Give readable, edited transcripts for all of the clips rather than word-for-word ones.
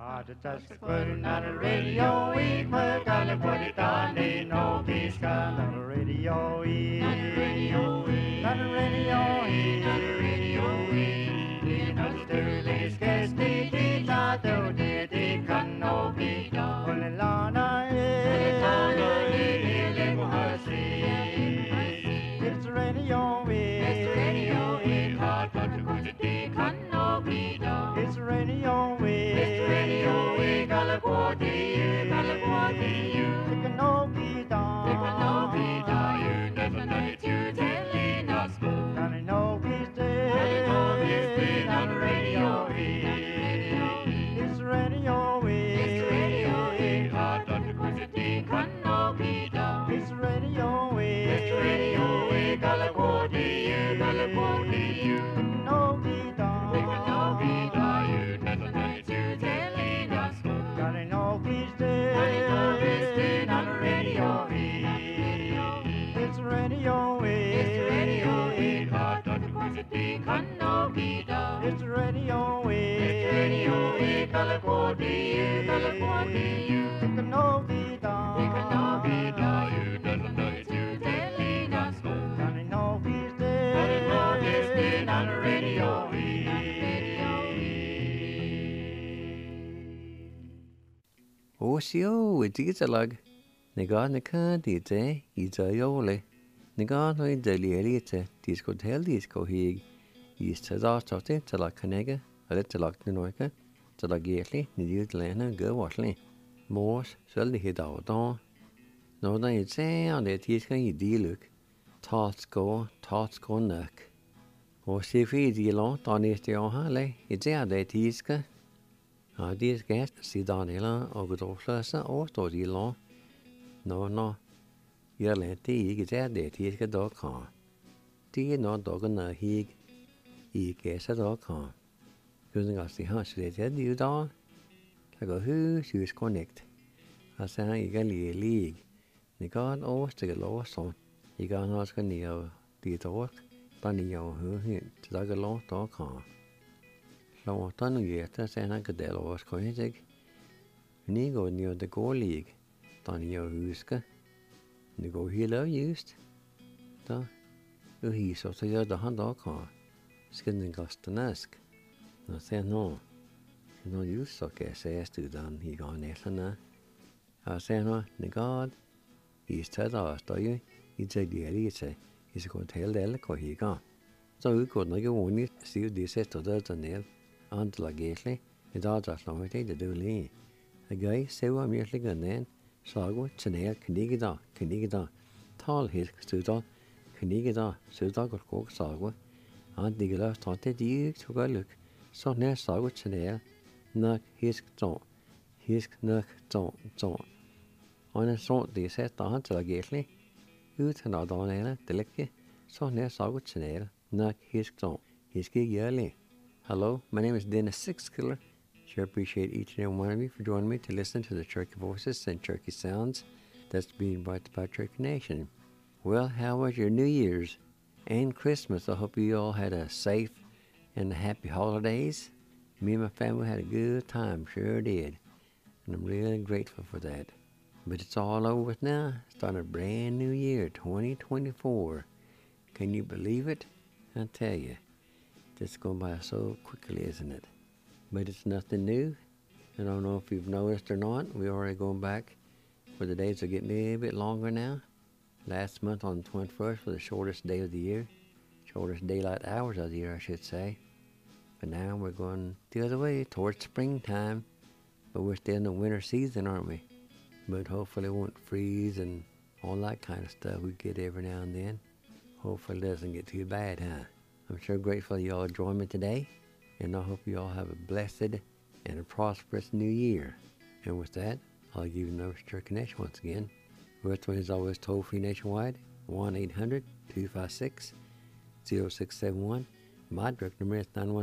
Put on the radio, we put on the put it on the no peace gun on the radio, on the radio, on the radio, on the radio, in the sterling sketch, the tato, the can no be done. Put it on it's the radio, it's the radio, hot but the good the can no be done. It's the radio, it's the radio, California, California, it can no be done. It can no be done. You never know it, you telling us. Can it no be dead? Can it no be dead on the radio? It's the radio, it's the radio, hot but the good the can no be done. It's the radio, it's the radio, California, California, it can no be done. It can no be done. You never know it, you telling us. Can it no be dead? Can it no be dead on the radio? It's the radio, it's the radio, hot but the good the can no be done. It's the radio, it's the radio, California, California, it can no be done. It can no be done. You never know it, you telling us. Can it no be dead? Can it no be dead on the radio? Osio, it's a lug. Nigga, Nika, Dite, it's a yole. Nigga, no, daily elite, disco tell disco hig. East to the started to la canega, a little like the noica, to la gately, the lana, go watley. Morse, shall the hit out on. No, then you'd say on the tisca, you look. Tots go nuck. Or see if he's yellow, Donny Stioha, it's a de tisca. These guests see Donilla or good old Flassa or Story Law. No, you're let the egg at the tisca dog car. Do you know dog on the hig? You guess a dog car. Using us the hush, they tell you, dog. I go, who shoes connect? I say, you got a league. The god always take a lower son. You got not going to the talk, but you who to dog a long dog car. So, Tanu yet, and I could tell was coined. Ni go near the goal league. Tanu Huska. The go healer used. The he so to the dog car. Skinning gust and ask. I said no. No use so guess as to done he gone Ethan. I said no, the god. He's said us, do you? He's a dear, he's going to tell the elk he gone. So we could not go only see this set to the nail. Aunt la gately, it's all just long to do lee. A guy say what merely gone then. Sago, Chanel, Canigida, tall his student, Canigida, Sudog or Coke Sago. Aunt Digla thought that you to go look. So near Sago Chanel, knock his don't. His knock don't. On a sort they said Aunt la gately. You turn out on Ella, delicate. So near Sago Chanel, knock his don't. His gig yearly. Hello, my name is Dennis Sixkiller. Sure appreciate each and every one of you for joining me to listen to the Cherokee Voices and Cherokee Sounds that's being brought by Cherokee Nation. Well, how was your New Year's and Christmas? I hope you all had a safe and happy holidays. Me and my family had a good time, sure did. And I'm really grateful for that. But it's all over with now. Starting a brand new year, 2024. Can you believe it? I tell you. It's going by so quickly, isn't it? But it's nothing new. I don't know if you've noticed or not. We're already going back where the days are getting a little bit longer now. Last month on the 21st was the shortest day of the year. Shortest daylight hours of the year, I should say. But now we're going the other way, towards springtime. But we're still in the winter season, aren't we? But hopefully it won't freeze and all that kind of stuff we get every now and then. Hopefully it doesn't get too bad, huh? I'm sure grateful you all joined me today, and I hope you all have a blessed and a prosperous new year. And with that, I'll give you the number to Cherokee Nation once again. Which one is always toll-free nationwide, 1-800-256-0671. My direct number is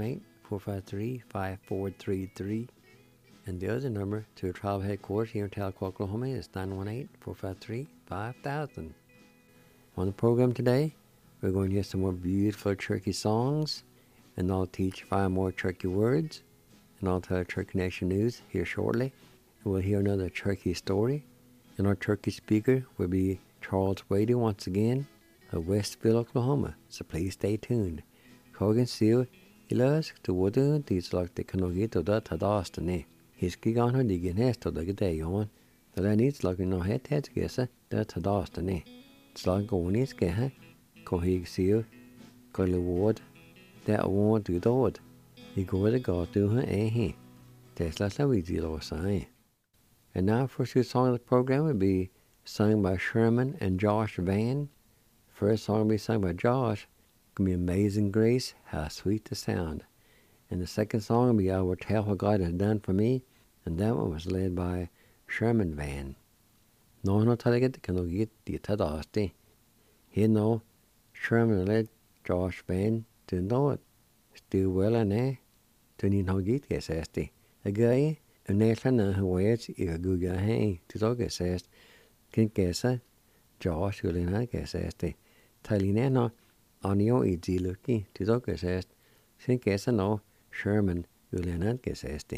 918-453-5433. And the other number to tribal headquarters here in Tahlequah, Oklahoma is 918-453-5000. On the program today, we're going to hear some more beautiful Cherokee songs, and I'll teach 5 more Cherokee words. and I'll tell Turkey Nation news here shortly. And we'll hear another Turkey story. And our Turkey speaker will be Charles Wady once again of Westville, Oklahoma. So please stay tuned. Kogan Seal, Ilas, to Wooden, these like the Kanogito da Tadastane. His Gigan had the Ginesto the day on. The land needs like no head heads guessa, da Tadastane. It's like going is geha, Kohig Seal, Gully Ward, that won't do the wood. He go to God to her, he. That's like a wee or sign. And now, first song of the program would be sung by Sherman and Josh Van. First song will be sung by Josh. It's going to be Amazing Grace, How Sweet the Sound. And the second song will be I Will Tell What God Has Done For Me. And that one was led by Sherman Van. No talaga can no get the tadasti. He know Sherman led Josh Van to know it. Still well and to need no get guess asti. A guy. And next na huwet I guga hey to talk says can guess Josh will not guess esti Talina no anio I lucky to talk says can guess no Sherman will not guess esti.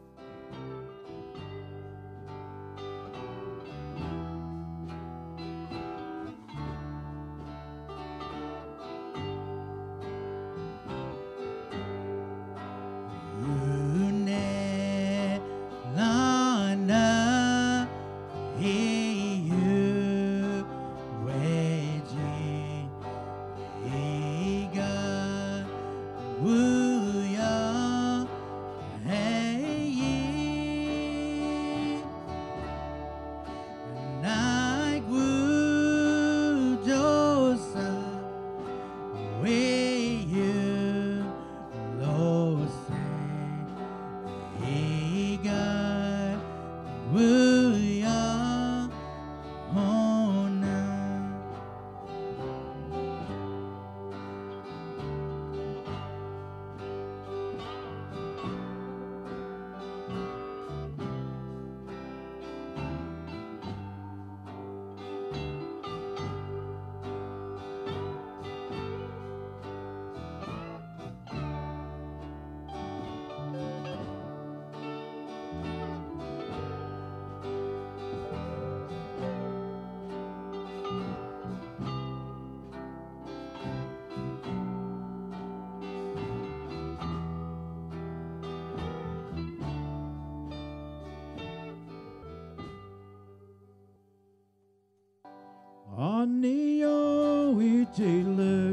Anio itiluk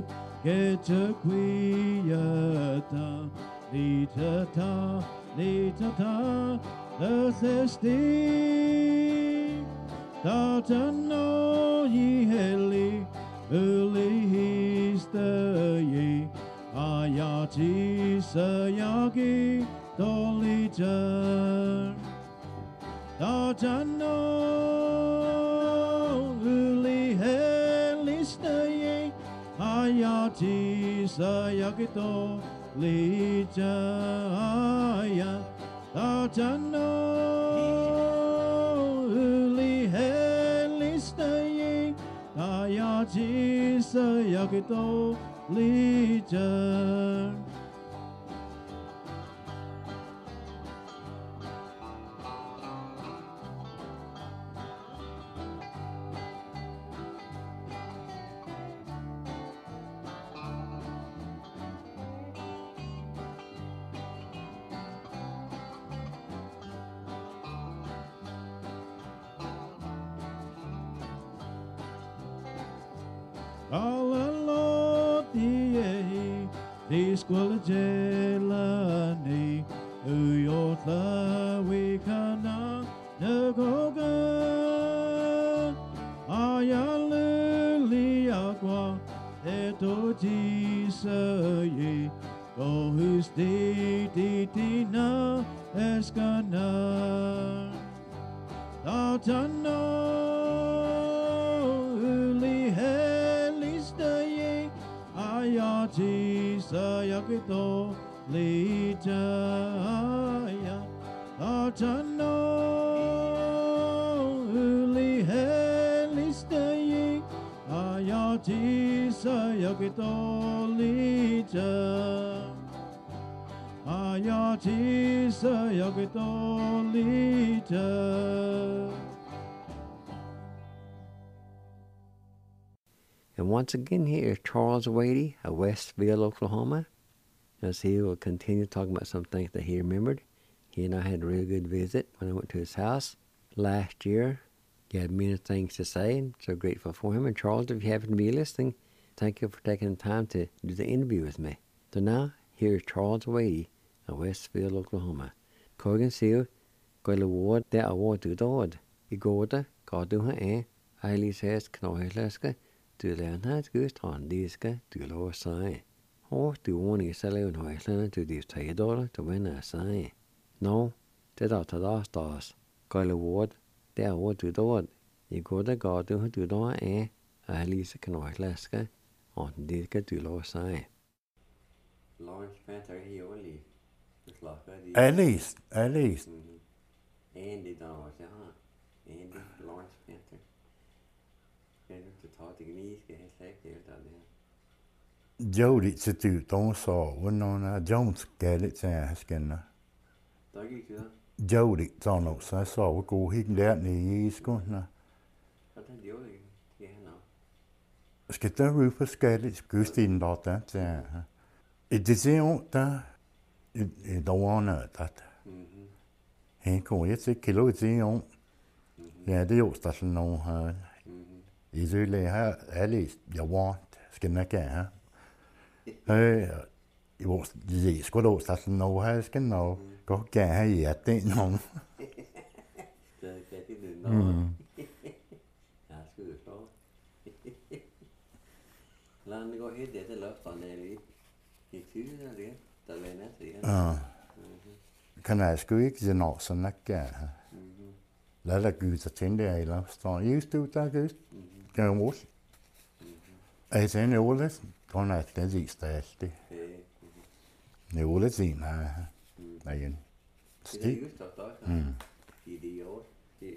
ketequiata litata thesti tatano yiheli ulihistaye ayati sayagi dolita tatano ayati sayagito lijaya tatano ulihelistaye ayati sayagito lijaya. Alalotiei, disquala gelani, uyotla wikana nagoga, ayaluli aqua, eto jisaye, gohusti titina escana, tatano. Ayati sayakito lijaya atano ulihelistaye ayati sayakito lijaya ya Jesus ya que to leader. And once again, here is Charles Wadey of Westville, Oklahoma, as he will continue talking about some things that he remembered. He and I had a real good visit when I went to his house last year. He had many things to say, and so grateful for him. And Charles, if you happen to be listening, thank you for taking the time to do the interview with me. So now, here is Charles Wadey of Westville, Oklahoma. Corgan Seal, Goyle Ward, der award to Dord. I går der, går du her Eilis hæs, knohelæske, du lærer hans gudstrand, de skal du lov sig. Og du ordning sig lave en højslande, du de $3, du vinder sig. Nå, det der tager der stas. Goyle Ward, der award to Dord. I går der, går du der Eilis knohelæske, og de skal du lov sig. Lawrence Panther, he only just lost At least. Andy Dawes, Andy Lawrence Panther. Jeg til tager det lige skal have slægt det der. Jody til du don't så when Jones galet til at skinne. Der gik det. Jody så nu så vi gå helt der nede i skoene. Og den Jody, ja nå. Skal der Rufus galet Gustin der til. Det ser jo der i dårne at han kunne jeg til kilo til jo. Ja, det er jo sådan nogle her. I det her alle jeg want skal nok have. I vores det skulle også sådan noget her skal nå gå gerne i at det nogen. Det kan det nå. Jeg skal jo så. Lad mig gå helt det løfterne lige. I tyder det, der lander det. Ja. Kan jeg sgu ikke se noget sådan at gøre. Lad dig Gud så tænde jeg eller står just ud der Gud. Kan jo mås. Jeg tænker jo lidt, kun at det sidste er det. Det er jo lidt sin her. Nej igen. Det er just der. I det år. Det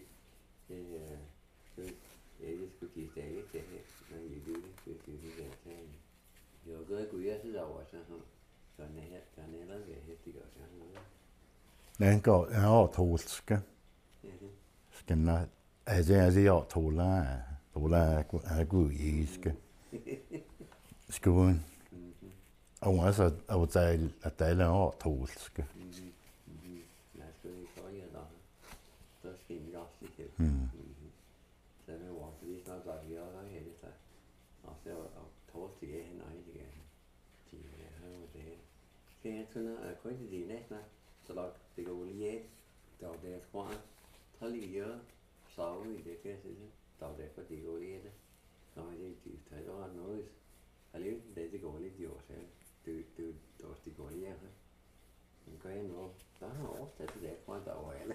skulle give stadig til her, når I vil det. Jeg har gået ud af det over så kan heller ikke hæftigt også. Den går en årtolske. Skal altså jeg tola er god iske. Skoen. Og så at der er årtolske. Nej, skal vi så ja der. Der skal vi også ikke. Så det var lige snart der vi også her det der. Og så tål til hen og igen. De har jo det. Kan jeg tønder at kunne det næsten så lagt det går lige der var det tror jeg. Der lige så i det kan jeg sige. Der var det for det går lige det. Når det det der var noget. Alligevel det går lige jo så. Det går lige her. Men kan jeg nå. Der har oversat det der fra der var alle.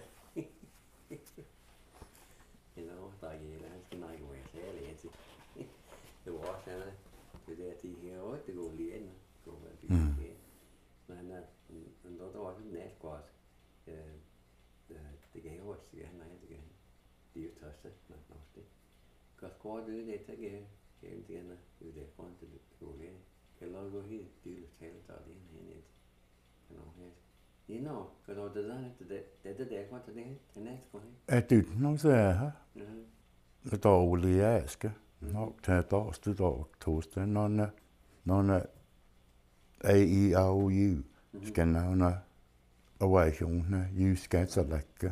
Der er ikke han skal nej gå jeg sagde lige til. Det var også sådan det der de her år det går lige ind. Går vel lige. Men der var sådan næst godt. Det gav jo også igen nej det igen. Det er jo tørste men også det. Kan skåre det der kan jeg det igen det der foran til det går lige. Kan lade gå helt dyrt tale der lige hen et. Kan også her. You know, kan du det der det kommer til det næste gang. Er det nogen så er her? Det er oliaske. Nok til det der torsdag nogle AIAU skal nævne ovationerne i skattelægge.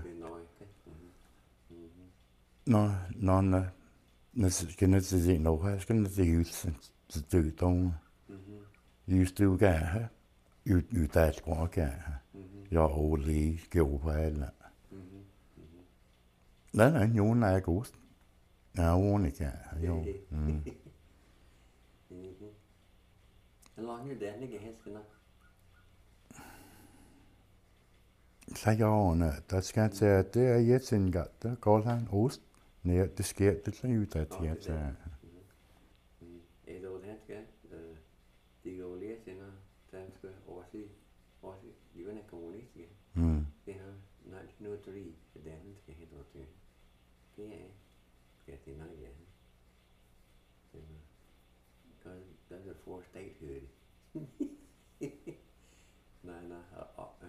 Når skal det se noget her skal det ud til døddomme. Just du gør her. Ud af det går her. Jeg olie gjorde alle. Lad en jon er god. Ja, ordentligt jo. Hvor lang er det ikke hestene? Så jeg der skal til at det er jetsengat, der går han ost. Nej, det sker det så ud af det til. Er det også skal? Det går lige til når danske også de var kommunist igen. Det har 1903 det andet skal hedde det. Det er skal det nej ja. Det er for statehood. Nej,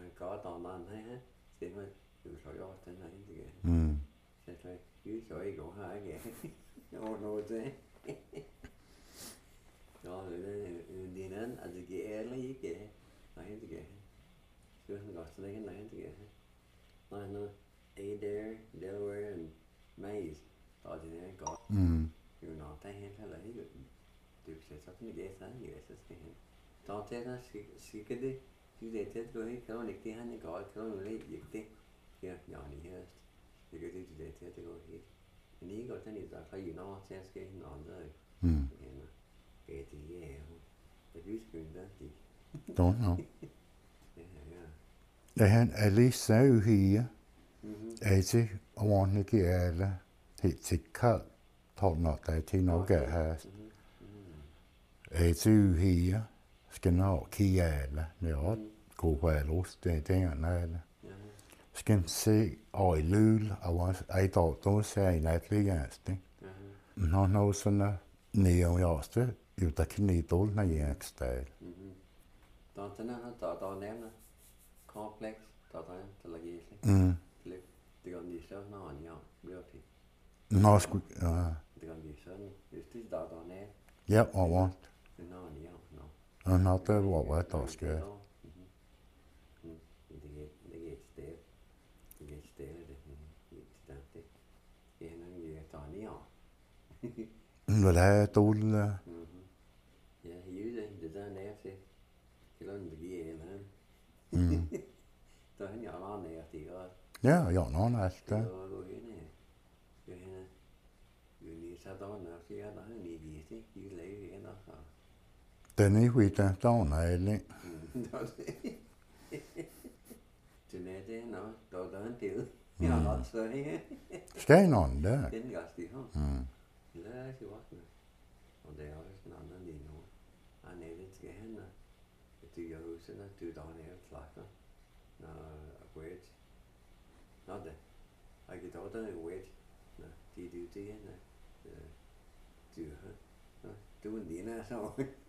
Sure, I got to take a line together. I know Adair, Delaware, and Mays. Thought you there, got. You're not that hand, I like it. Do say something to get on, yes, it's the hand. Don't tell us, she could do. She did it, go ahead, come on, the hand, God, come on, late, you think. Here, Johnny, here's. You could do today, to go ahead. And he got any that, you know, says getting on there. You know, get the yeah. The goose green, that Don't know. Yeah. Det han alle sagde her, at jeg want ikke alle helt til kaldt, tror nok der til noget gør her. At jeg her skal nok kigge alle, når gå på los, det er alle. Skal se og i løl, og jeg dog ser i natligast. Når noget sådan nære i årsted, jo der kan nære dårlig, når jeg er stad. Der nævner kompleks, der til at give sig. Det kan blive sådan noget, ja, virkelig. Nå, sgu, ja. Det kan blive sådan, hvis det der nævner. Ja, og hvad? Det er noget, ja, nå. Og når det var, hvad der skal. Det er et sted. Det er et sted, det er noget, der er nævner. Hvad er dårligt? Ja, det der nævner til. Til at det giver en anden. Der er en jeg nær det og Ja, ja, nogen er det. og gå hen her. Jo hen. Jo lige så der når siger der er lige vist ikke. De laver hen og så. Den er vidt der er lidt. Det er det nå, der er en del. Jeg har ret så her. Skal nogen der? Den gas de har. Det er ikke godt. Og det er også en anden lige nu. Han er lidt skal hen. Du gør huset, du der nede klakker. Wait. Not that. I get out and wait. No, det her. Du en dina så.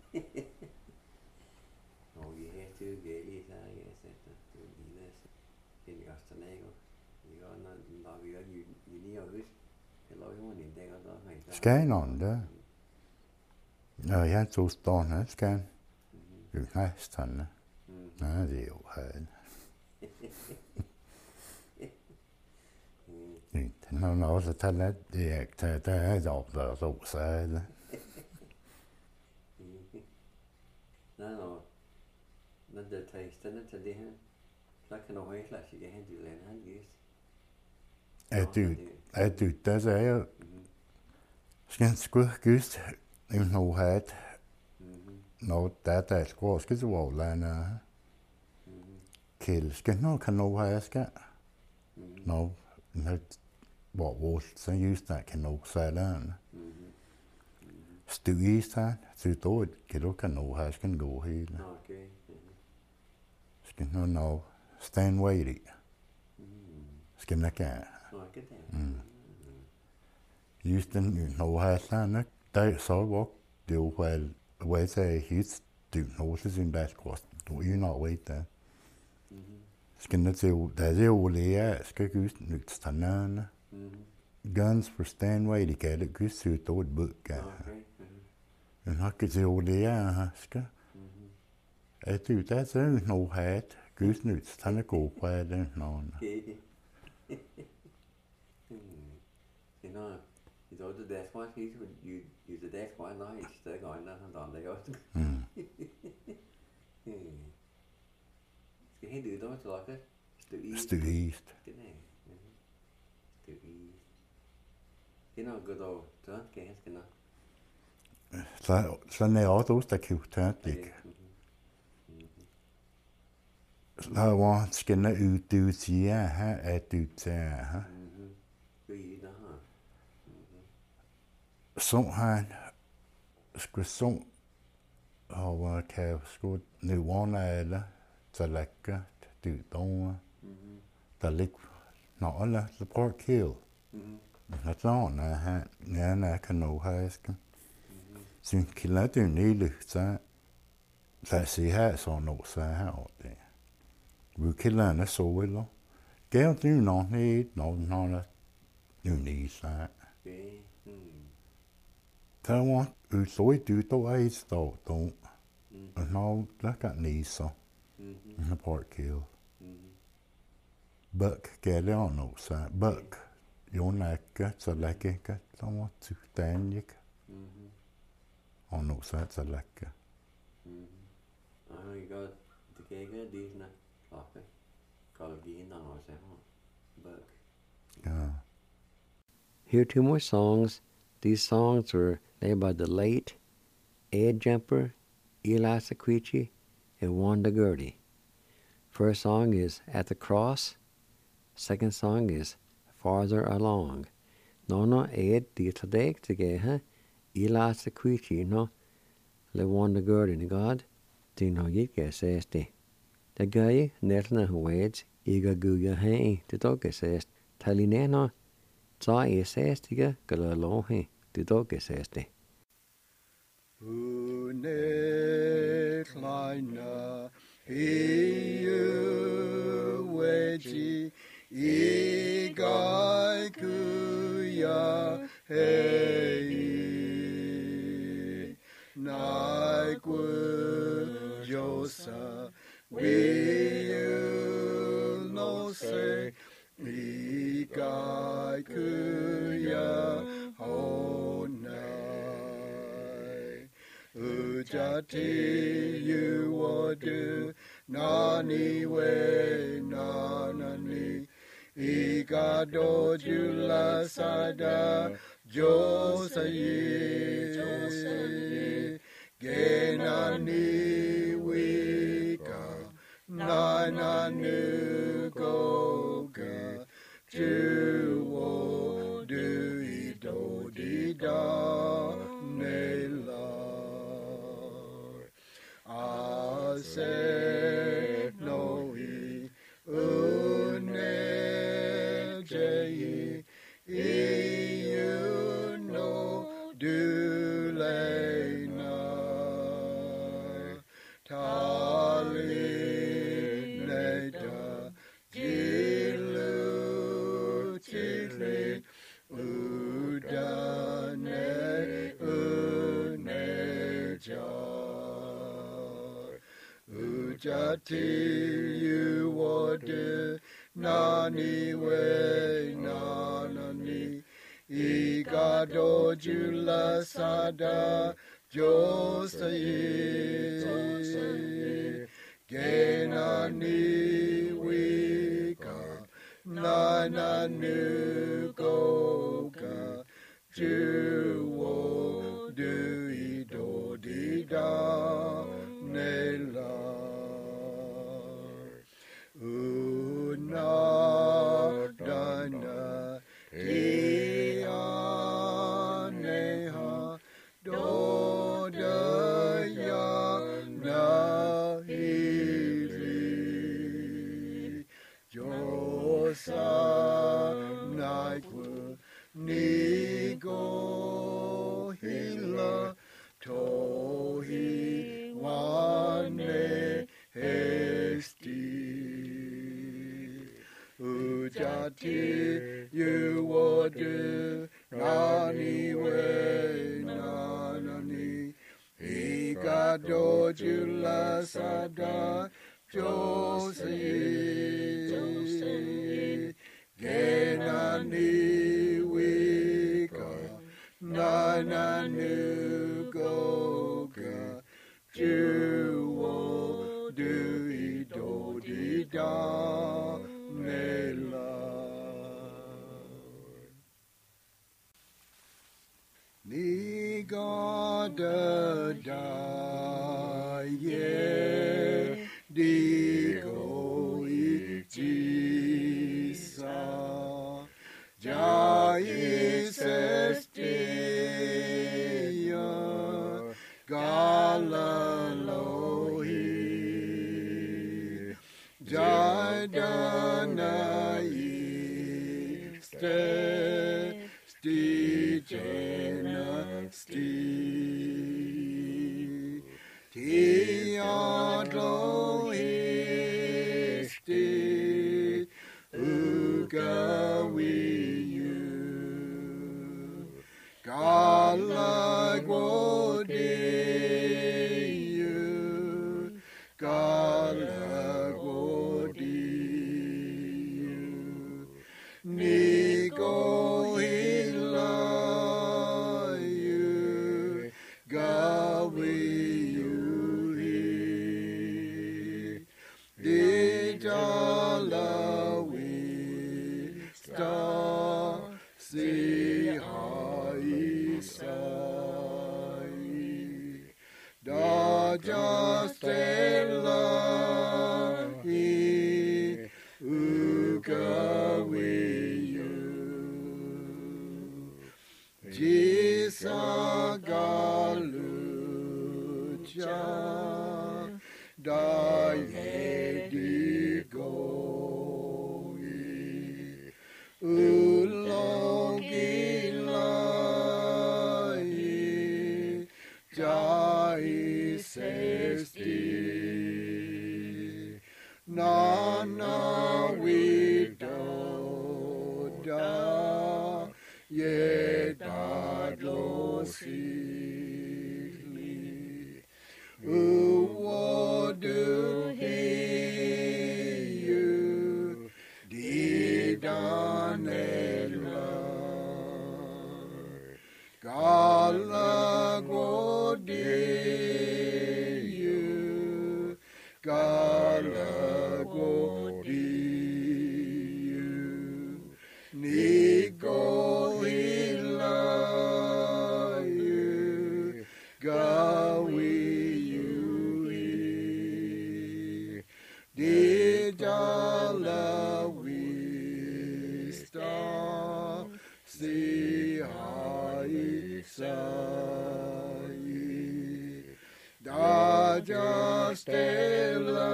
Og vi har til gældig så jeg sætter du dina så. Det er også sådan ikke. Vi går når vi er lige og hus. Eller jo en dag og der. Skal nogen der? Nå, jeg tog stående her, skal. Jo, næsten. Nej, det er jo herinde. Den har også taget lidt, det er ikke taget, der er et opdaget så sagde det. Nej, når det tager stederne til det her, så kan du helt klart ikke hen til landet, han gæst. Er du, der sagde jeg, skal han sgu gæst, en nu have et, når der er sgu skal du overlande, kæld, skal nu kan nu have skal, når hvor vores så just der kan nu sætte stuist så då kan du kan nu have skal gå hele. Okay. Skal nu nå stand waiting. Skal man kan. Okay. Just den nu have sådan der så hvor det jo vel hvad så hit du nu så sin basketball. Du er nok wait der. Skal nu til der er jo lære skal just nyt standerne. Guns for stand waiting kan det just så då et bud kan. Men har ikke til at lære skal. At du der så nu have just nyt han er god på det nogen. You know, you know the desk one piece when you use the desk one night, stick on that and on the other. Skal han det då til lokke? Stuist. Det er. Det er. Det er godt over. Så skal han skal nok. Så er også der kan tage det. Så var skal der ud siger her at du tager her. Så han skulle så og kan sgu nu ordne eller så lækker du dog der ligger når alle så prøv at kill. Og så når han kan nå her skal. Så kan lade det nede så se her så nå så her og det. Vi kan lade så eller. Gav du nok ned når nu nede så. Der var udsøg du dog er et stort dog. Og når der kan nede så. En park kill. Buck Galeano, sa Buck, Jonaka, Salaka, Lama Tutanik, on no sa Salaka. I got the Gaga, Disney, Locke, Colgene, or Buck. Yeah. Here are two more songs. These songs were made by the late Ed Jumper, Eli Sequici, and Wanda Gertie. First song is At the Cross. Second song is Farther Along. No, Ed, the Tadek, the Gaha, Eli Sequici, no, Le Wanda Gertie, the God, the no Yika says the. The guy, Netna Wades, Iga Guya Hay, the dog says, Talinena. Så says the Galalohe, the dog says the. Une kleine Weji, Igai Kuya Hei, Naigwe Josa, we no say, Igai Kuya Honai. Ujati you wadu nani we nanani igado jula sada josayi genani wika nananu goga juwo du ido dida nela. Se noi unejei iu no dulena tali neda jilu chili udane uneja. Ujati you wadu nani we nanani igado jula sada josayi genani wika nananu goga juwo du ido dida nela. Una dana neha do ya na hili josa naikwu nigo hila tohi wane hesti. Ujati you wadu nani we nanani igado jula sada josayi genani wika nananu goga juwo du ido dida nela. Ni gada da ye di go ijisa jai sestia galalohi jadanai sti jena sti ti adlohi sti ugawiyu galagodiyu galagodiyu jala we star si hai sai da jastella hi uka we you jisa galucha da yedi go ulogilai jai sesti nana wido da yedadosili uwodu hiyu didanela galagodiyu galagodiyu nigohilayu gawiyui didala wista si hai sai daja stella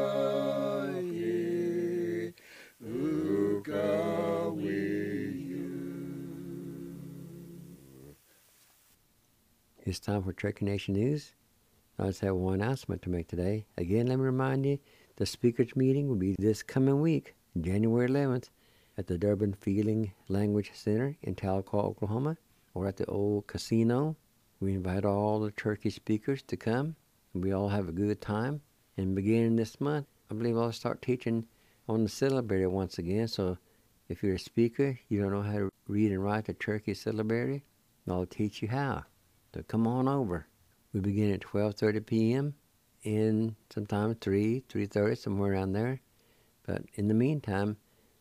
It's time for Cherokee Nation News. I just have one announcement to make today. Again, let me remind you, the speakers meeting will be this coming week, January 11th, at the Durbin Feeling Language Center in Tahlequah, Oklahoma, or at the old casino. We invite all the Cherokee speakers to come, and we all have a good time. And beginning this month, I believe I'll start teaching on the syllabary once again. So if you're a speaker, you don't know how to read and write the Cherokee syllabary, I'll teach you how. So come on over. We begin at 12:30 p.m. and sometime 3:30, somewhere around there. But in the meantime,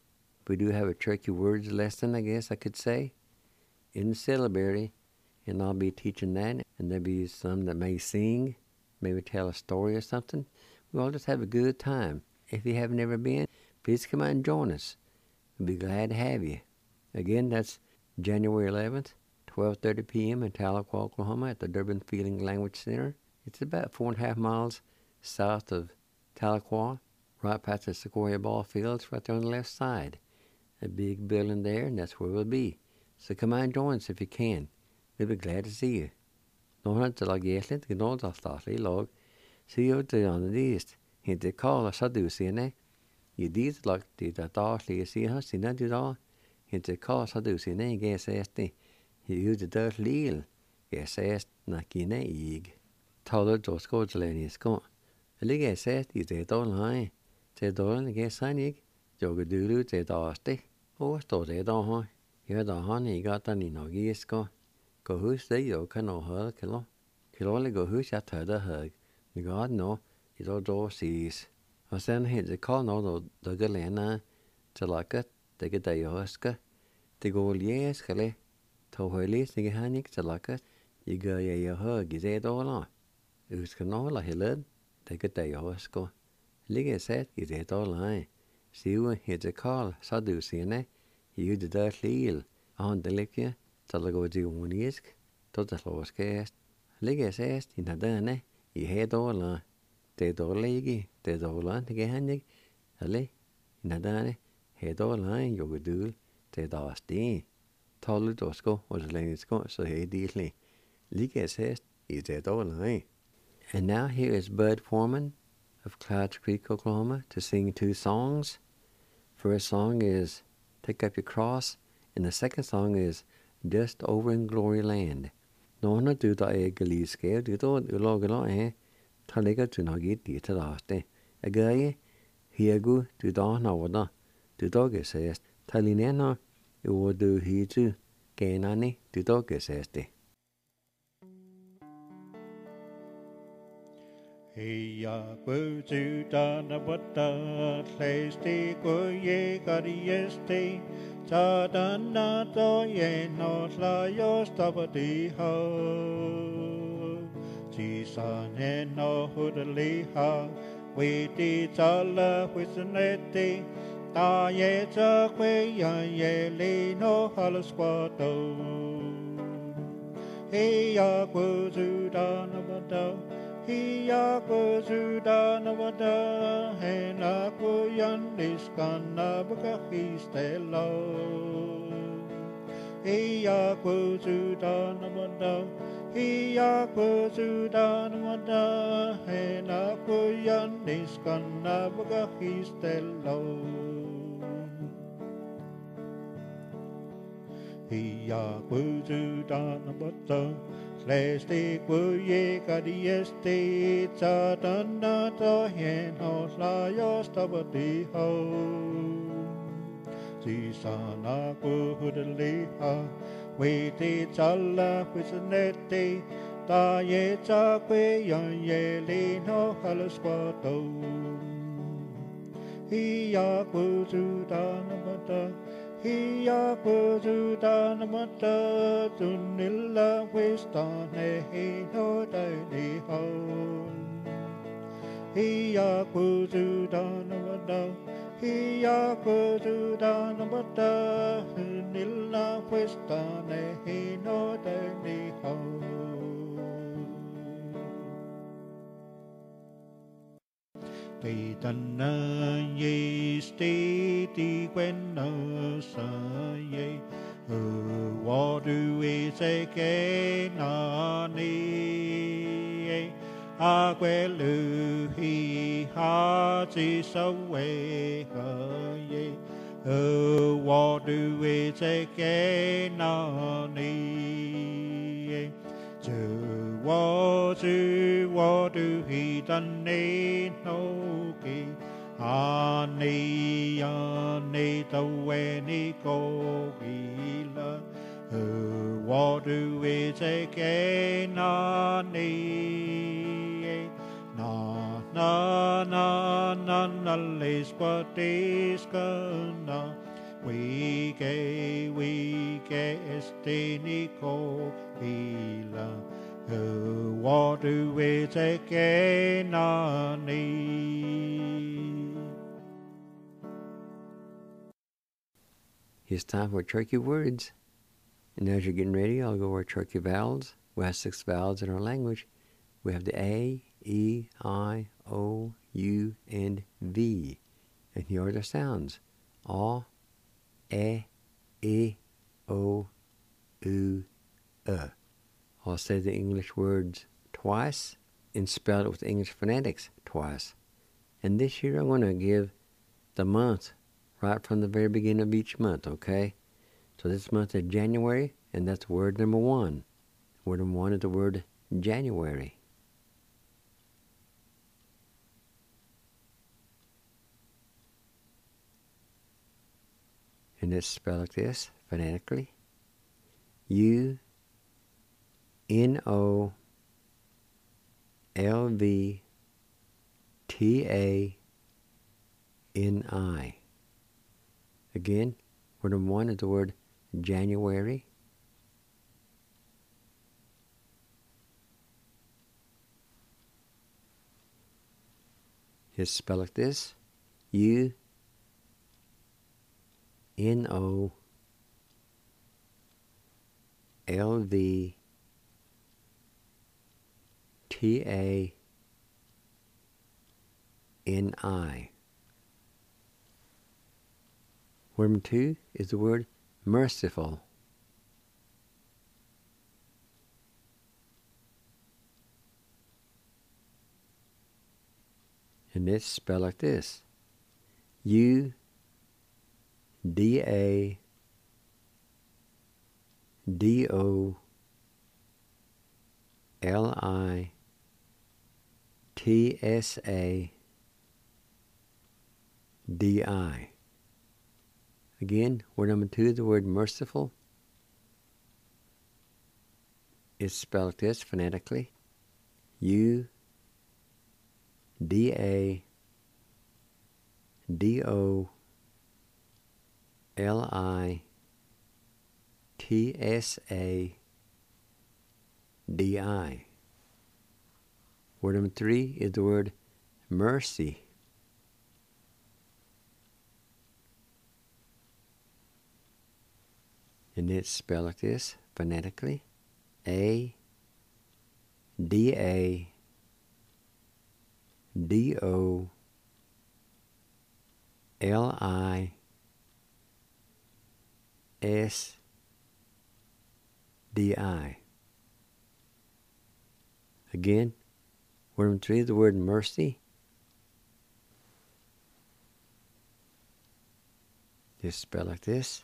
we do have a Cherokee words lesson, I guess I could say, in the syllabary, and I'll be teaching that. And there'll be some that may sing, maybe tell a story or something. We'll just have a good time. If you have never been, please come out and join us. We'll be glad to have you. Again, that's January 11th. 12:30 p.m. in Tahlequah, Oklahoma at the Durbin Feeling Language Center. It's about 4.5 miles south of Tahlequah, right past the Sequoia ball fields, right there on the left side. A big building there, and that's where we'll be. So come out and join us if you can. We'll be glad to see you. Någon till lag egentligen till något av statlig lag. Så gör det an det. Inte kalla så du ser nej. I dit lag det statliga ser har sina du då. Inte kalla så du ser nej GSST. Hiu det lil. GSST na kine ig. Talar då ska det läni ska. Eller GSST i det då nej. Det då en GSST jag du det då stä. Och står det då ha. Jag då han I gata ni nog ska. Gå hus det jag kan nog höra kilo. Kilo le gå hus jag tar det hög. Ni går nå I då ses. Och sen hade kall nå då det läna till lakat det det jag ska. Det går läs skale. Ta hölis ni han gick till lakat. I går jag hög I det då la. Ska nå la helad. Det det jag ska. Ligger sett I det då la. Siu hade kall så du ser nej. Hiu det där lil. Han det läcker. Talaga di unisk, tota sloskest. Ligger sest I nadane, I hedola. Te dolegi, te dolan, te gehanig. Ale, I nadane, hedola, yogadul, te dasti. Talu dosko, was lengisko, so he deeply. Ligger sest, I te dola. And now here is Bud Foreman of Clouds Creek, Oklahoma, to sing 2 songs. First song is Take Up Your Cross, and the second song is Just Over in Glory Land. Nåna du da galiske, du da ulogala talega tu nagi di tadaste. Agaye, hiagu du da nawada, du da gesest, talinena, u du hitu, genani, du da geseste. Heia kuzu dana bata lesti kuye karieste Chadana to ye no slayo stabati ho Chisane no hudaliha Witi chala wisneti Ta ye cha kwe ye li no halasquato Heia kuzu dana bata Hiya kuzudana vada hena kuyandis kana bakahistelo. Hiya kuzudana vada hiya kuzudana vada hena kuyandis kana bakahistelo. Hiya kuzudana vada Lesti kuye kadieste Chadana to hen hos layos tabati ho Sisana kuhudaliha Witi chala wisneti Ta ye cha kwe yan ye li no halasquato Hiya kuzudana bata Hiya kuzudana mata tunilla wistane no daily home. Hiya kuzudana mata Hiya kuzudana mata tunilla wistane no daily home. Ti tanna ye sti ti quenna sa ye what do we say ke na ni a quelu hi ha ti sa we ye what do we say ke na ni what do he done no ki ani the way ni go gila what do we take ani na les what is gonna we ke este ni go gila what do we take ani It's time for Turkey words. And as you're getting ready, I'll go over Turkey vowels. We have 6 vowels in our language. We have the A, E, I, O, U, and V. And here are the sounds. A, E, O, U, I'll say the English words twice and spell it with English phonetics twice. And this year I'm going to give the month right from the very beginning of each month, okay? So this month is January, and that's word number 1. Word number 1 is the word January. And it's spelled like this, phonetically. U-N-O-L-V-T-A-N-I. Again, word number 1 is the word January. It's spelled like this, U-N-O-L-V-T-A-N-I. Word number 2 is the word merciful. And it's spelled like this, U-D-A-D-O-L-I-T-S-A-D-I. Again, word number 2 is the word merciful. It's spelled like this phonetically, D-A-D-O-L-I-T-S-A-D-I. Word number 3 is the word mercy. And it's spelled like this, phonetically. A-D-A-D-O-L-I-S-D-I. Again, word number 3 is the word mercy. It's spelled like this.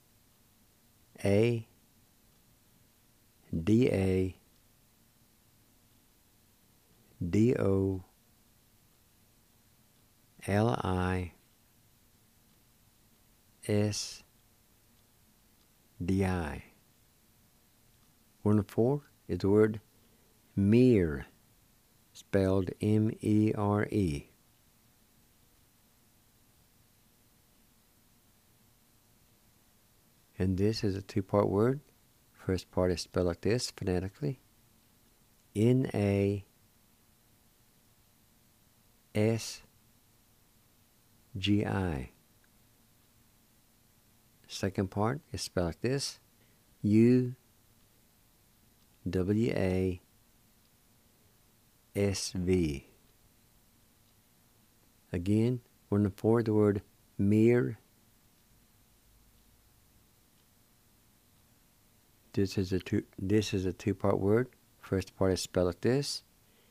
A-D-A-D-O-L-I-S-D-I. Word number 4 is the word mere, spelled M-E-R-E. And this is a two-part word. First part is spelled like this, phonetically. N-A-S-G-I. Second part is spelled like this. U-W-A-S-V. Again, word number 4, the word mere. This is a two-part word. First part is spelled like this.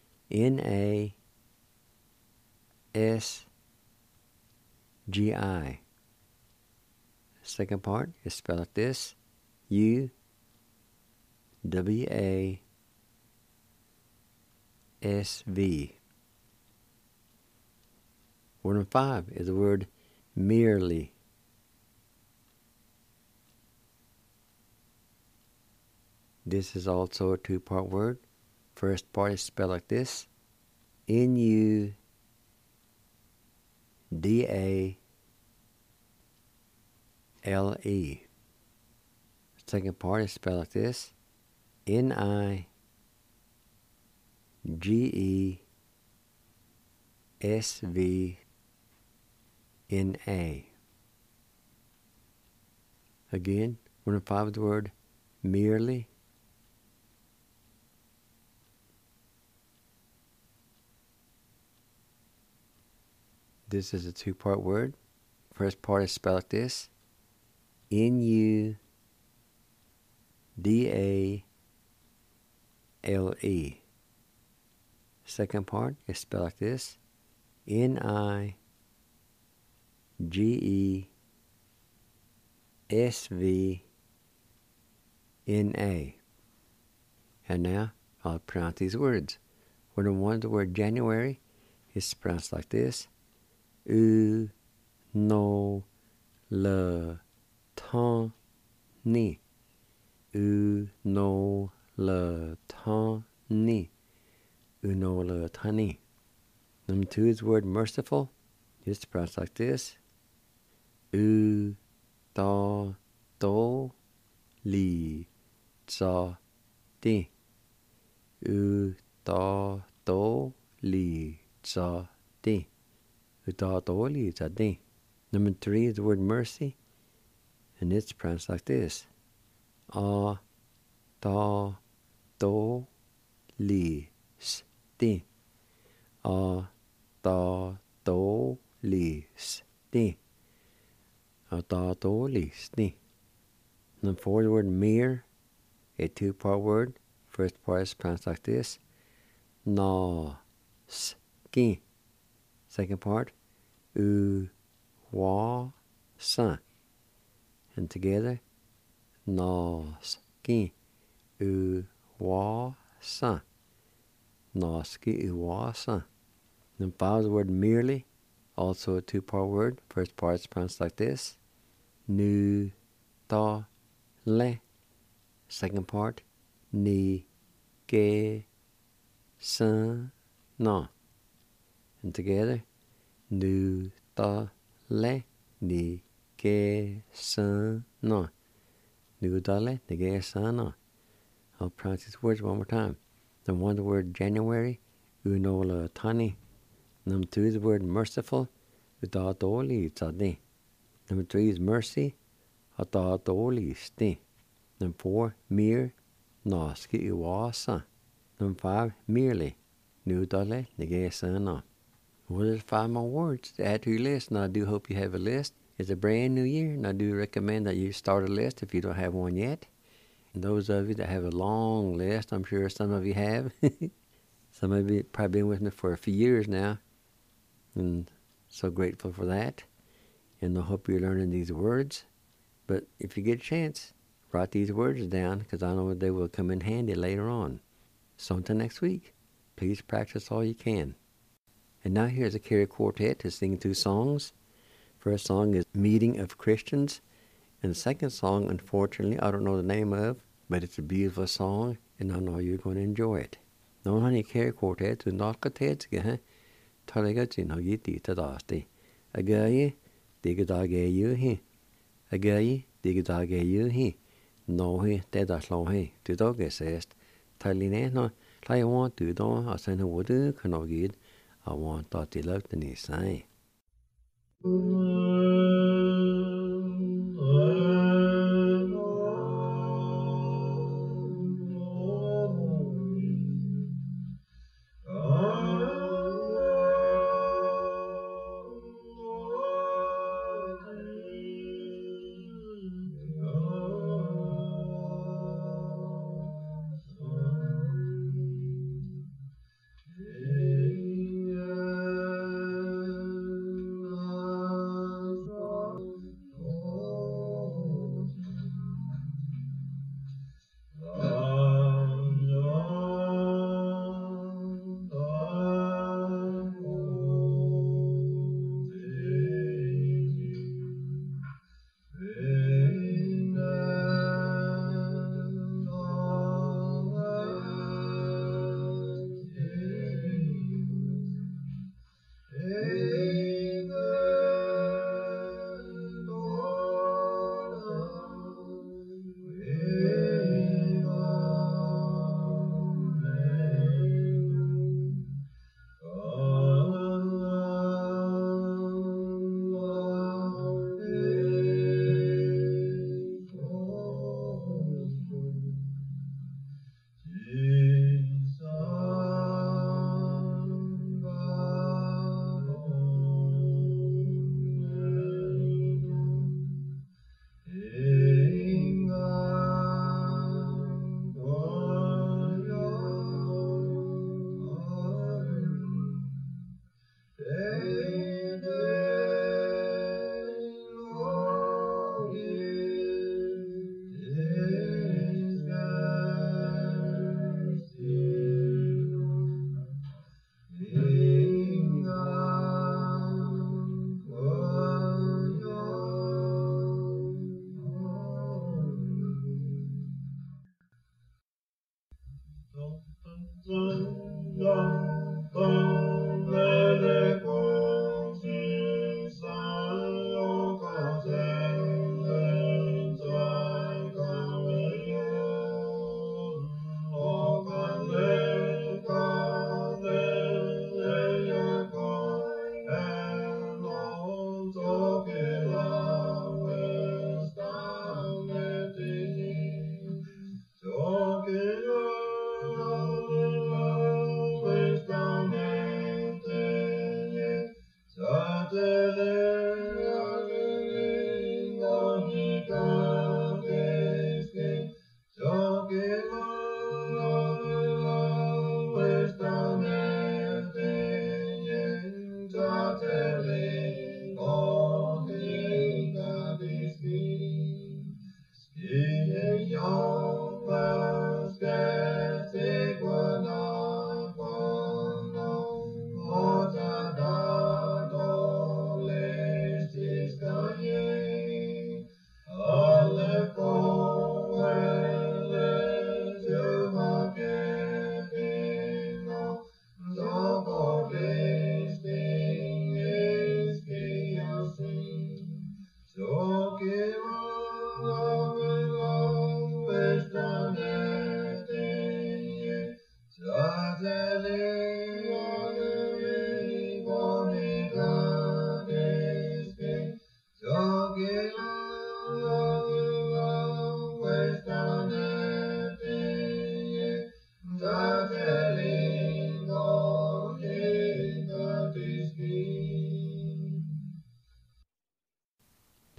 N-A-S-G-I. Second part is spelled like this. U-W-A-S-V. Word number 5 is the word merely. This is also a two-part word. First part is spelled like this. N-U-D-A-L-E. Second part is spelled like this. N-I-G-E-S-V-N-A. Again, word number 5 is the word merely. This is a two-part word. First part is spelled like this. N-U-D-A-L-E. Second part is spelled like this. N-I-G-E-S-V-N-A. And now I'll pronounce these words. Word number 1, the word January, is pronounced like this. U-no-le-ton-ni. U-no-le-ton-ni. U-no-le-ton-ni. Number 2 is the word merciful. It's pronounced like this. U-ta-to-li-za-di. U-ta-to-li-za-di. U-ta-to-li-za-di. Number 3 is the word mercy, and it's pronounced like this. A-ta-to-li-sti. A-ta-to-li-sti. A-ta-to-li-sti. Number 4 is the word mere, a two-part word. First part is pronounced like this. Na-ski. Second part, u-wa-san. And together, na-ski, u-wa-san. Na-ski, u-wa-san. Then 5 is the word merely, also a two-part word. First part is pronounced like this. Nu-ta-le. Second part, ni-ge-san-na. And together, nu da le ni ge san na. Nu da le ni ge san na. I'll pronounce these words one more time. Number one, the word January, unola tani. Number two is the word merciful, udadoli tzadi. Number three is mercy, adadoli sti. Number four, mir, naski uwasa. Number five, merely, nudale nigesana. Well, there's 5 more words to add to your list, and I do hope you have a list. It's a brand new year, and I do recommend that you start a list if you don't have one yet. And those of you that have a long list, I'm sure some of you have. Some of you probably been with me for a few years now, and so grateful for that. And I hope you're learning these words. But if you get a chance, write these words down, because I know they will come in handy later on. So until next week, please practice all you can. And now here's a Carey Quartet to sing 2 songs. First song is Meeting of Christians. And the second song, unfortunately, I don't know the name of, but it's a beautiful song, and I know you're going to enjoy it. Nå har ni Carey Quartet to nakkatetske, talagatsin hagiti tadasti. Agayi, digadage Agayi, digadage Nohi, dedaslohi, tudoge sest. Taline no, I want to do, I send a woodu, kanogid. I want that to look the nisai.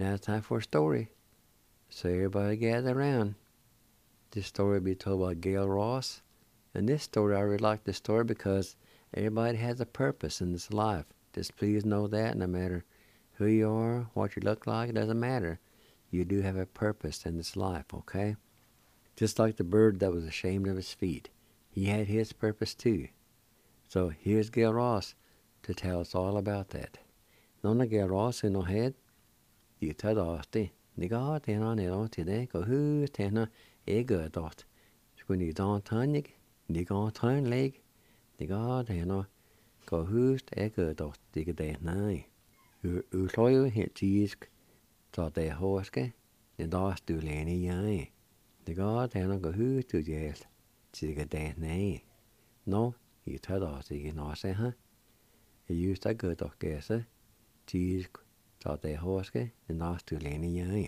Now it's time for a story. So everybody gather around. This story will be told by Gail Ross. And this story, I really like this story because everybody has a purpose in this life. Just please know that no matter who you are, what you look like, it doesn't matter. You do have a purpose in this life, okay? Just like the bird that was ashamed of his feet. He had his purpose too. So here's Gail Ross to tell us all about that. Nonna Gail Ross in head, you tell us the guy on it on today, go who's tenor, good dot. When you don't turn it, you go turn leg, the guy go who's good dot, the day nine. You saw you hit cheese, thought they horse, the dog do any young. The guy go who's to yes, the day nine. No, you tell us, you know, say, huh? You used a good dog, guess, cheese, thought they horse, the dog do any young.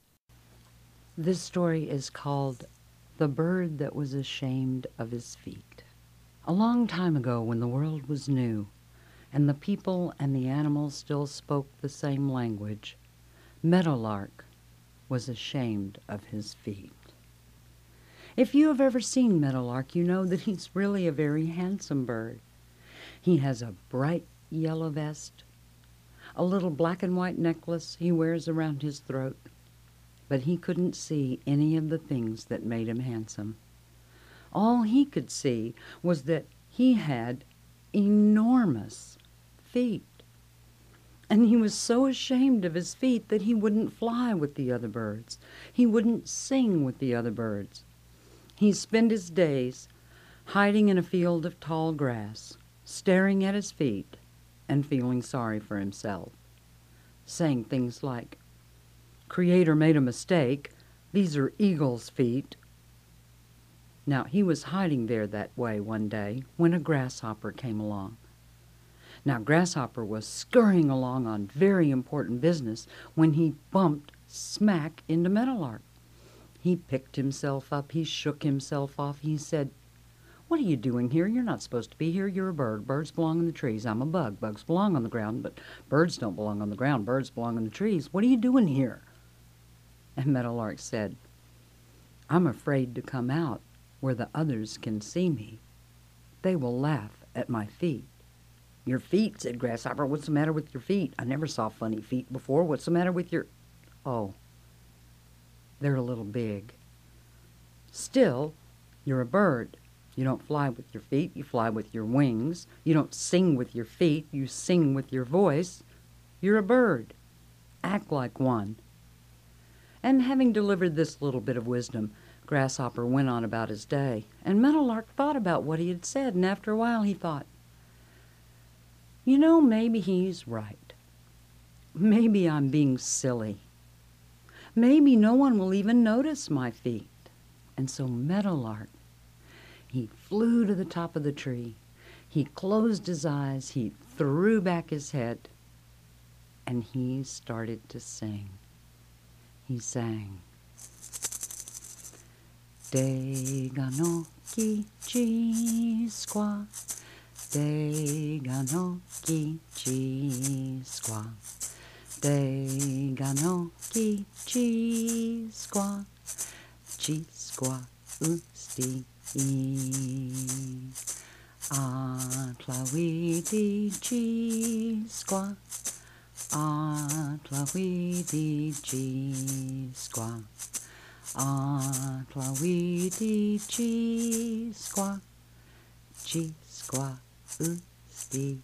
This story is called The Bird That Was Ashamed of His Feet. A long time ago, when the world was new, and the people and the animals still spoke the same language, Meadowlark was ashamed of his feet. If you have ever seen Meadowlark, you know that he's really a very handsome bird. He has a bright yellow vest, a little black and white necklace he wears around his throat, but he couldn't see any of the things that made him handsome. All he could see was that he had enormous feet. And he was so ashamed of his feet that he wouldn't fly with the other birds. He wouldn't sing with the other birds. He'd spend his days hiding in a field of tall grass, staring at his feet and feeling sorry for himself, saying things like, "Creator made a mistake. These are eagle's feet." Now, he was hiding there that way one day when a grasshopper came along. Now, Grasshopper was scurrying along on very important business when he bumped smack into Meadowlark. He picked himself up. He shook himself off. He said, "What are you doing here? You're not supposed to be here. You're a bird. Birds belong in the trees. I'm a bug. Bugs belong on the ground, but birds don't belong on the ground. Birds belong in the trees. What are you doing here?" And Meadowlark said, "I'm afraid to come out where the others can see me. They will laugh at my feet." "Your feet," said Grasshopper. "What's the matter with your feet? I never saw funny feet before. What's the matter with your—" "Oh, they're a little big." "Still, you're a bird. You don't fly with your feet, you fly with your wings. You don't sing with your feet, you sing with your voice. You're a bird. Act like one." And having delivered this little bit of wisdom, Grasshopper went on about his day. And Meadowlark thought about what he had said, and after a while he thought, "You know, maybe he's right. Maybe I'm being silly. Maybe no one will even notice my feet." And so Meadowlark, he flew to the top of the tree. He closed his eyes. He threw back his head. And he started to sing. He sang, "Dega no kichi squaw. Dega no kichi squaw. Dega no kichi squaw. Chi squaw usti. Atlawidi chi squaw. Atlawidi chi squaw. Atlawidi chi squaw. Chi squaw usti.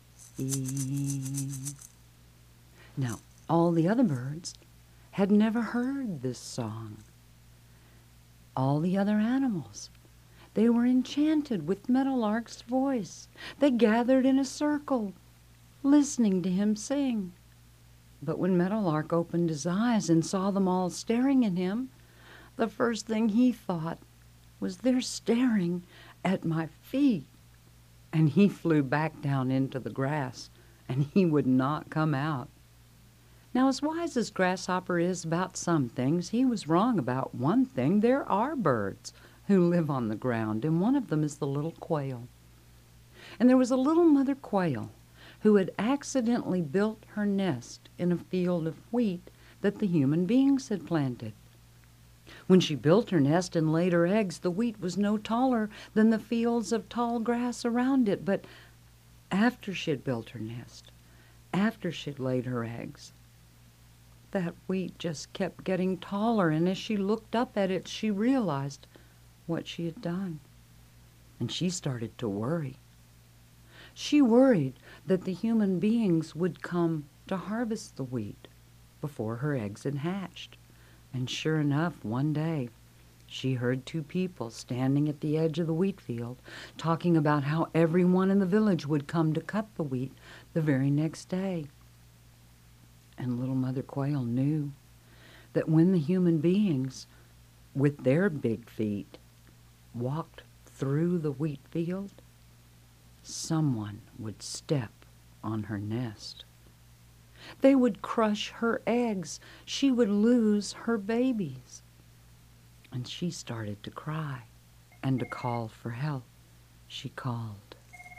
Now, all the other birds had never heard this song. All the other animals, they were enchanted with Meadowlark's voice. They gathered in a circle, listening to him sing. But when Meadowlark opened his eyes and saw them all staring at him, the first thing he thought was, "They're staring at my feet." And he flew back down into the grass, and he would not come out. Now, as wise as Grasshopper is about some things, he was wrong about one thing. There are birds who live on the ground, and one of them is the little quail. And there was a little mother quail who had accidentally built her nest in a field of wheat that the human beings had planted. When she built her nest and laid her eggs, the wheat was no taller than the fields of tall grass around it. But after she had built her nest, after she'd laid her eggs, that wheat just kept getting taller, and as she looked up at it, she realized what she had done. And she started to worry. She worried that the human beings would come to harvest the wheat before her eggs had hatched. And sure enough, one day, she heard two people standing at the edge of the wheat field talking about how everyone in the village would come to cut the wheat the very next day. And little Mother Quail knew that when the human beings, with their big feet, walked through the wheat field, someone would step on her nest. They would crush her eggs. She would lose her babies. And she started to cry and to call for help. She called,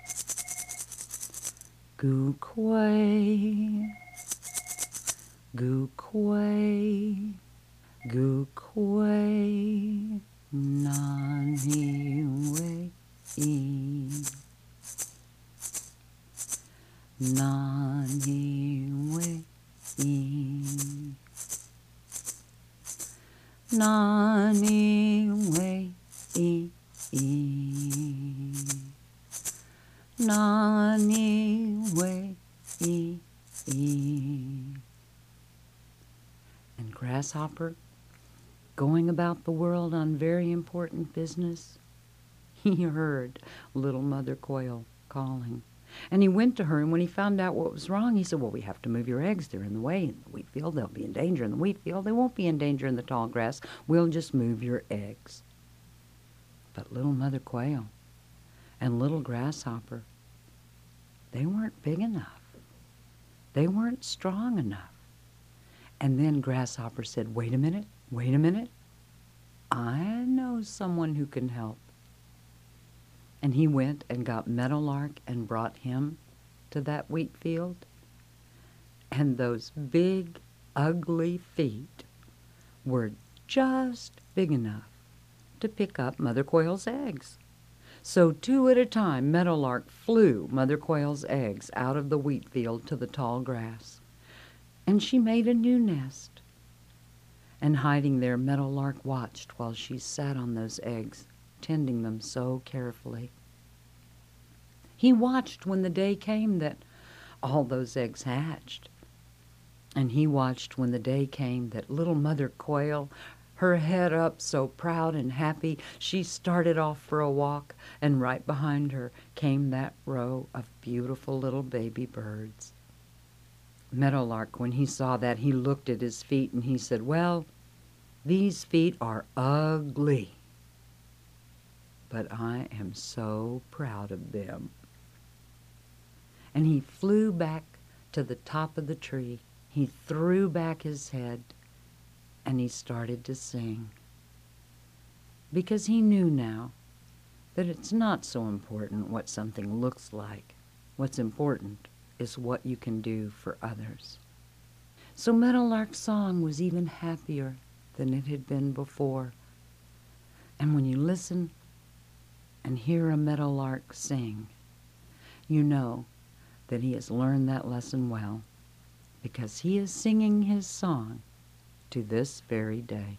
"Goo quay, goo quay, goo quay, nani way, nani way, nani way, nani way. And Grasshopper, going about the world on very important business, he heard little Mother Quail calling. And he went to her, and when he found out what was wrong, he said, "Well, we have to move your eggs. They're in the way in the wheat field. They'll be in danger in the wheat field. They won't be in danger in the tall grass. We'll just move your eggs." But little Mother Quail and little Grasshopper, they weren't big enough. They weren't strong enough. And then Grasshopper said, wait a minute. I know someone who can help." And he went and got Meadowlark and brought him to that wheat field. And those big, ugly feet were just big enough to pick up Mother Quail's eggs. So 2 at a time, Meadowlark flew Mother Quail's eggs out of the wheat field to the tall grass. And she made a new nest. And hiding there, Meadowlark watched while she sat on those eggs, tending them so carefully. He watched when the day came that all those eggs hatched. And he watched when the day came that little Mother Quail, her head up so proud and happy, she started off for a walk, and right behind her came that row of beautiful little baby birds. Meadowlark, when he saw that, he looked at his feet and he said, "Well, these feet are ugly, but I am so proud of them." And he flew back to the top of the tree. He threw back his head and he started to sing. Because he knew now that it's not so important what something looks like. What's important is what you can do for others. So Meadowlark's song was even happier than it had been before. And when you listen and hear a meadowlark sing, you know that he has learned that lesson well, because he is singing his song to this very day.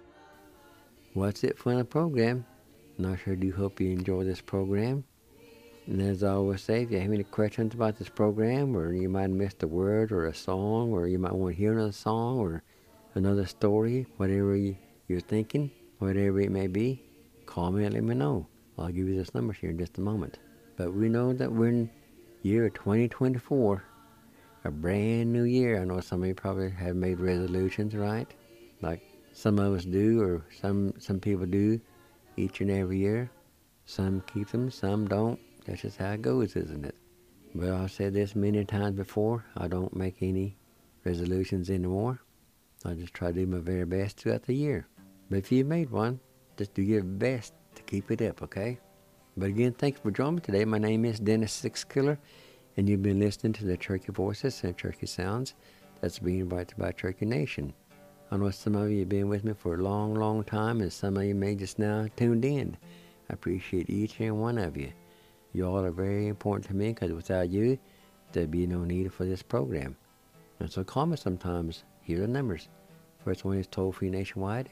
What's it for the program? And I sure do hope you enjoy this program. And as I always say, if you have any questions about this program, or you might have missed a word or a song, or you might want to hear another song or another story, whatever you're thinking, whatever it may be, call me and let me know. I'll give you this number here in just a moment. But we know that we're in year 2024, a brand new year. I know some of you probably have made resolutions, right? Like some of us do, or some people do each and every year. Some keep them, some don't. That's just how it goes, isn't it? But I've said this many times before. I don't make any resolutions anymore. I just try to do my very best throughout the year. But if you made one, just do your best to keep it up, okay? But again, thank you for joining me today. My name is Dennis Six Killer, and you've been listening to the Cherokee Voices and Cherokee Sounds that's being brought by Cherokee Nation. I know some of you have been with me for a long, long time, and some of you may just now tuned in. I appreciate each and one of you. You all are very important to me, because without you, there'd be no need for this program. And so call me sometimes. Here are the numbers. First one is toll-free nationwide,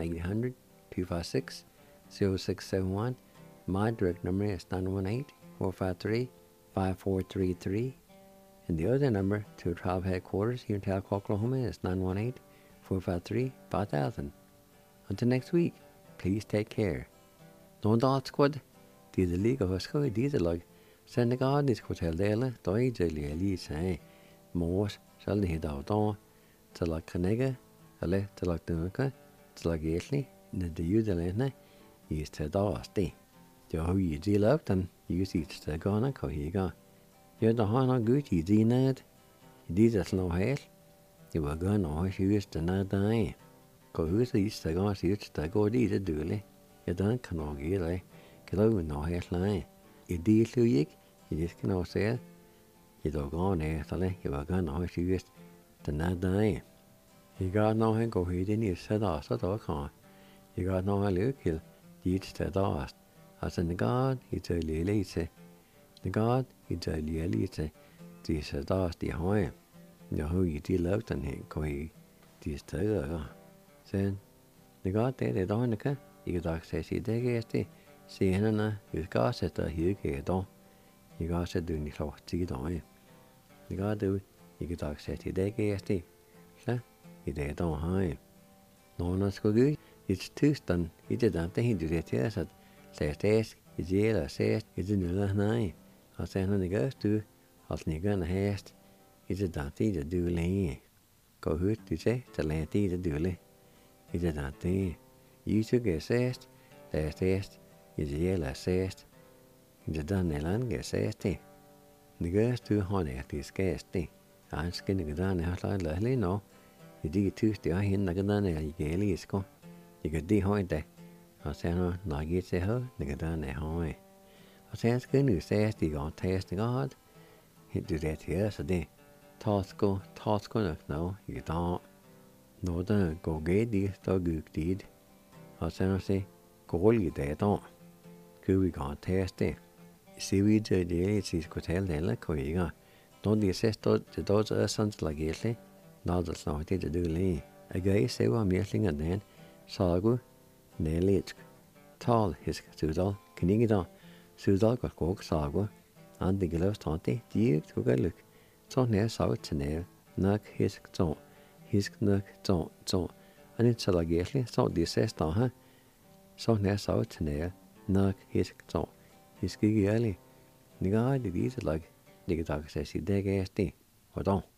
1-800-256-0671. My direct number is 918-453-5433. And the other number to tribe headquarters here in Talcott, Oklahoma is 918-453-5000. Until next week, please take care. Don't dot squad. These legal husker, these like send the guard this hotel there, toy jelly at least, Morse, shall he down to like Canega, a let to like Dunka, to like Ashley, the usual is to dusty. Who you deal up and you see the gun and cohiga. You're the honor good, you did not. These are slow hair. You were gone or shoes to not die. Who's the gun, see it's the go these a duly. You don't can all get like. Over no hair line. You deal to you just can all say, you don't go there, so you were gone or shoes to not die. You got no hand go ahead and you said, oh, so don't come. You got no look, you just said, oh. As in the God, it's a lily, the God, it's a lily, this is das the home. You know who you deal out and he go this tell. Then the God there, they don't know, you got access to the guest. See, Hannah, you got set the here, don't you got set doing the clock, see, don't you got do, you got access to the guest. You don't hide. No one's good, it's too stunned, he did not think he did it here. Says, is yellow, says, is in the night. I send on the ghost to, I'll sneak on the hast. Is a dante to do lay. Go hoot to say, the lanty to do lay. Is a dante. You took a says, last test, is yellow says. Is a done the land get says. The ghost to honey at this gas. I'm skinning it down the house like Leslie, no. You dig Tuesday, I hint like a done a gaily is gone. You could de-hoint that. I said, no, not get to her, they get down there home. I said, good news, says, you gonna test the God. He do that here, so they toss go, no, you don't. No, don't go get this, dog did. I said, I say, go you there, don't. Could we gonna test it? See, we do the it's could tell them, like, you got. Don't the assist the dogs are sons like Ashley, not the snow to do lay. A guy say, well, I'm yelling and then, Sago. Nelly, tall his Sudal, Kinigida, Sudal got coke sago, and the gloves tante, dear to go look. So near saw to nail, knock his zone, his knock zone, and it's a lagashly, so this says, so near saw to nail, knock his zone, his giggy early. The guy did like the dog says he dig or don't.